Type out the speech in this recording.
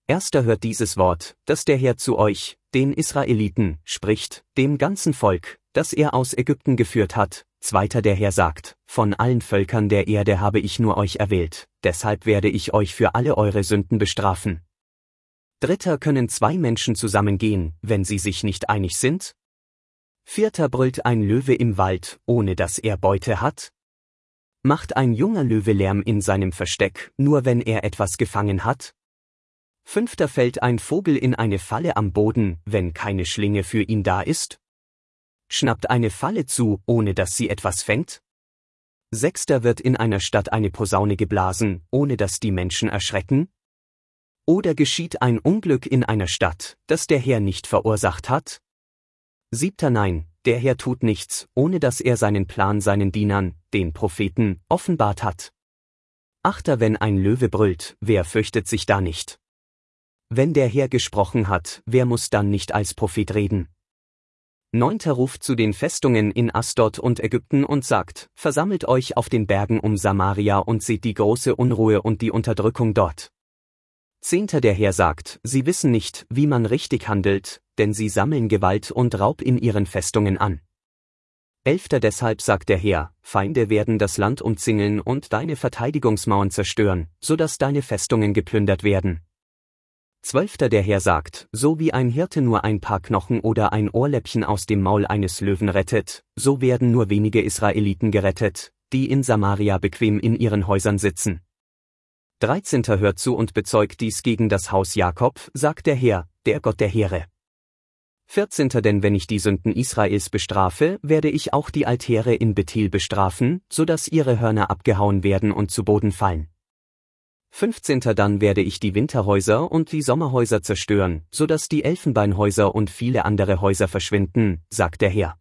Erster hört dieses Wort, das der Herr zu euch, den Israeliten, spricht, dem ganzen Volk, das er aus Ägypten geführt hat. Zweiter der Herr sagt, von allen Völkern der Erde habe ich nur euch erwählt, deshalb werde ich euch für alle eure Sünden bestrafen. Dritter können zwei Menschen zusammengehen, wenn sie sich nicht einig sind? Vierter brüllt ein Löwe im Wald, ohne dass er Beute hat? Macht ein junger Löwe Lärm in seinem Versteck, nur wenn er etwas gefangen hat? Fünfter fällt ein Vogel in eine Falle am Boden, wenn keine Schlinge für ihn da ist? Schnappt eine Falle zu, ohne dass sie etwas fängt? Sechster wird in einer Stadt eine Posaune geblasen, ohne dass die Menschen erschrecken? Oder geschieht ein Unglück in einer Stadt, das der Herr nicht verursacht hat? Siebter Nein, der Herr tut nichts, ohne dass er seinen Plan seinen Dienern, den Propheten, offenbart hat. Achter Wenn ein Löwe brüllt, wer fürchtet sich da nicht? Wenn der Herr gesprochen hat, wer muss dann nicht als Prophet reden? Neunter ruft zu den Festungen in Asdod und Ägypten und sagt, versammelt euch auf den Bergen um Samaria und seht die große Unruhe und die Unterdrückung dort. Zehnter Der Herr sagt, sie wissen nicht, wie man richtig handelt, denn sie sammeln Gewalt und Raub in ihren Festungen an. Elfter Deshalb sagt der Herr, Feinde werden das Land umzingeln und deine Verteidigungsmauern zerstören, so dass deine Festungen geplündert werden. Zwölfter Der Herr sagt, so wie ein Hirte nur ein paar Knochen oder ein Ohrläppchen aus dem Maul eines Löwen rettet, so werden nur wenige Israeliten gerettet, die in Samaria bequem in ihren Häusern sitzen. 13. Hört zu und bezeugt dies gegen das Haus Jakob, sagt der Herr, der Gott der Heere. 14. Denn wenn ich die Sünden Israels bestrafe, werde ich auch die Altäre in Bethel bestrafen, so dass ihre Hörner abgehauen werden und zu Boden fallen. 15. Dann werde ich die Winterhäuser und die Sommerhäuser zerstören, so dass die Elfenbeinhäuser und viele andere Häuser verschwinden, sagt der Herr.